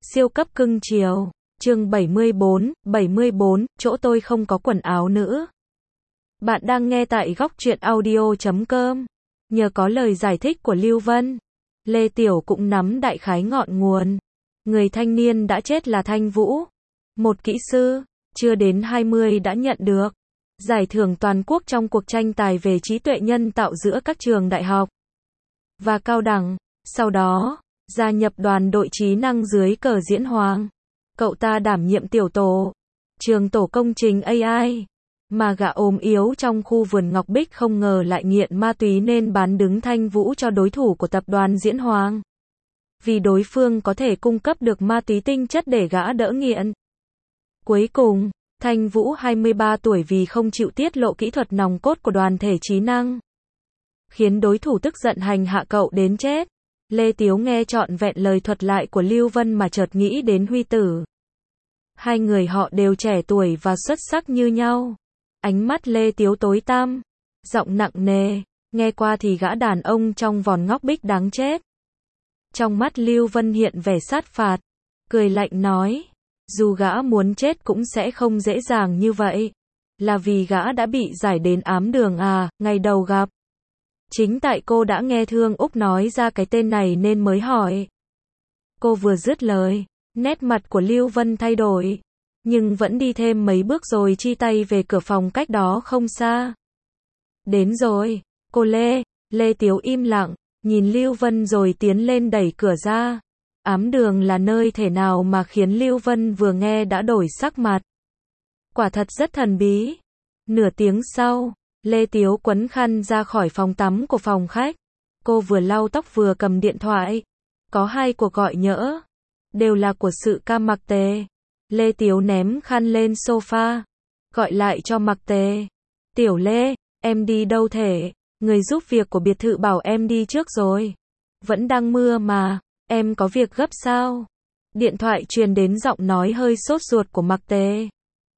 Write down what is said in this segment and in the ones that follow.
Siêu cấp cưng chiều. Chương 74, chỗ tôi không có quần áo nữ. Bạn đang nghe tại góc truyện audio.com. Nhờ có lời giải thích của Lưu Vân, Lê Tiểu cũng nắm đại khái ngọn nguồn. Người thanh niên đã chết là Thanh Vũ, một kỹ sư, chưa đến 20 đã nhận được giải thưởng toàn quốc trong cuộc tranh tài về trí tuệ nhân tạo giữa các trường đại học và cao đẳng. Sau đó, gia nhập đoàn đội trí năng dưới cờ Diễn Hoàng. Cậu ta đảm nhiệm tiểu tổ, trường tổ công trình AI. Mà gã ốm yếu trong khu vườn Ngọc Bích không ngờ lại nghiện ma túy nên bán đứng Thanh Vũ cho đối thủ của tập đoàn Diễn Hoàng. Vì đối phương có thể cung cấp được ma túy tinh chất để gã đỡ nghiện. Cuối cùng, Thanh Vũ 23 tuổi vì không chịu tiết lộ kỹ thuật nòng cốt của đoàn thể trí năng, khiến đối thủ tức giận hành hạ cậu đến chết. Lê Tiếu nghe trọn vẹn lời thuật lại của Lưu Vân mà chợt nghĩ đến Huy Tử. Hai người họ đều trẻ tuổi và xuất sắc như nhau. Ánh mắt Lê Tiếu tối tăm, giọng nặng nề, nghe qua thì gã đàn ông trong vòng Ngọc Bích đáng chết. Trong mắt Lưu Vân hiện vẻ sát phạt, cười lạnh nói, dù gã muốn chết cũng sẽ không dễ dàng như vậy. Là vì gã đã bị giải đến ám đường à, ngày đầu gặp. Chính tại cô đã nghe Thương Úc nói ra cái tên này nên mới hỏi. Cô vừa dứt lời, nét mặt của Lưu Vân thay đổi, nhưng vẫn đi thêm mấy bước rồi chi tay về cửa phòng cách đó không xa. Đến rồi, cô Lê Tiếu im lặng, nhìn Lưu Vân rồi tiến lên đẩy cửa ra. Ám đường là nơi thể nào mà khiến Lưu Vân vừa nghe đã đổi sắc mặt. Quả thật rất thần bí. Nửa tiếng sau, Lê Tiếu quấn khăn ra khỏi phòng tắm của phòng khách. Cô vừa lau tóc vừa cầm điện thoại. Có 2 cuộc gọi nhỡ, đều là của sự ca Mặc Tề. Lê Tiếu ném khăn lên sofa, gọi lại cho Mặc Tề. Tiểu Lê, em đi đâu thế? Người giúp việc của biệt thự bảo em đi trước rồi. Vẫn đang mưa mà, em có việc gấp sao? Điện thoại truyền đến giọng nói hơi sốt ruột của Mặc Tề.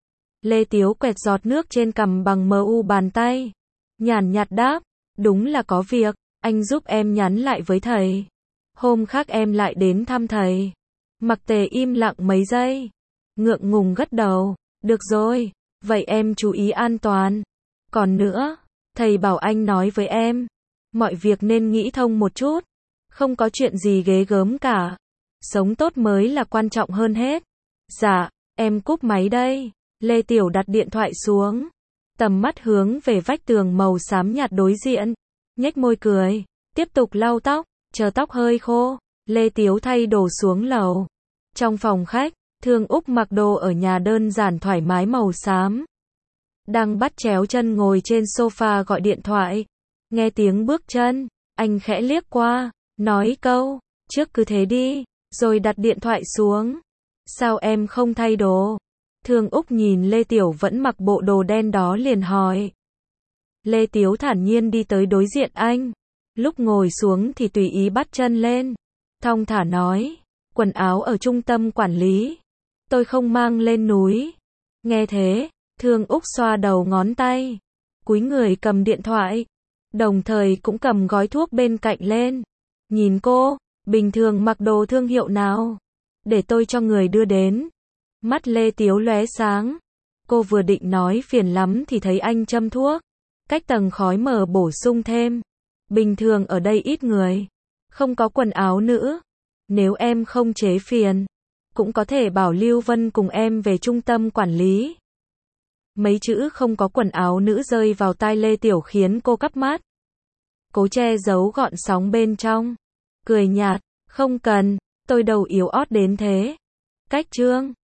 Lê Tiếu quẹt giọt nước trên cằm bằng mu bàn tay, nhàn nhạt đáp, đúng là có việc, anh giúp em nhắn lại với thầy. Hôm khác em lại đến thăm thầy. Mặc Tề im lặng mấy giây, ngượng ngùng gật đầu, được rồi, vậy em chú ý an toàn. Còn nữa, thầy bảo anh nói với em, mọi việc nên nghĩ thông một chút, không có chuyện gì ghê gớm cả. Sống tốt mới là quan trọng hơn hết. Dạ, em cúp máy đây. Lê Tiểu đặt điện thoại xuống, tầm mắt hướng về vách tường màu xám nhạt đối diện, nhếch môi cười, tiếp tục lau tóc, chờ tóc hơi khô. Lê Tiếu thay đồ xuống lầu. Trong phòng khách, Thương Úc mặc đồ ở nhà đơn giản thoải mái màu xám, đang bắt chéo chân ngồi trên sofa gọi điện thoại. Nghe tiếng bước chân, anh khẽ liếc qua, nói câu, trước cứ thế đi, rồi đặt điện thoại xuống. Sao em không thay đồ? Thương Úc nhìn Lê Tiểu vẫn mặc bộ đồ đen đó liền hỏi. Lê Tiếu thản nhiên đi tới đối diện anh. Lúc ngồi xuống thì tùy ý bắt chân lên, thong thả nói, quần áo ở trung tâm quản lý, tôi không mang lên núi. Nghe thế, Thương Úc xoa đầu ngón tay, cúi người cầm điện thoại, đồng thời cũng cầm gói thuốc bên cạnh lên. Nhìn cô, bình thường mặc đồ thương hiệu nào? Để tôi cho người đưa đến. Mắt Lê Tiếu lóe sáng. Cô vừa định nói phiền lắm thì thấy anh châm thuốc, cách tầng khói mờ bổ sung thêm. Bình thường ở đây ít người, không có quần áo nữ. Nếu em không chế phiền, cũng có thể bảo Lưu Vân cùng em về trung tâm quản lý. Mấy chữ không có quần áo nữ rơi vào tai Lê Tiểu khiến cô cắp mắt, cố che giấu gọn sóng bên trong, cười nhạt, không cần, tôi đầu yếu ớt đến thế. Cách chương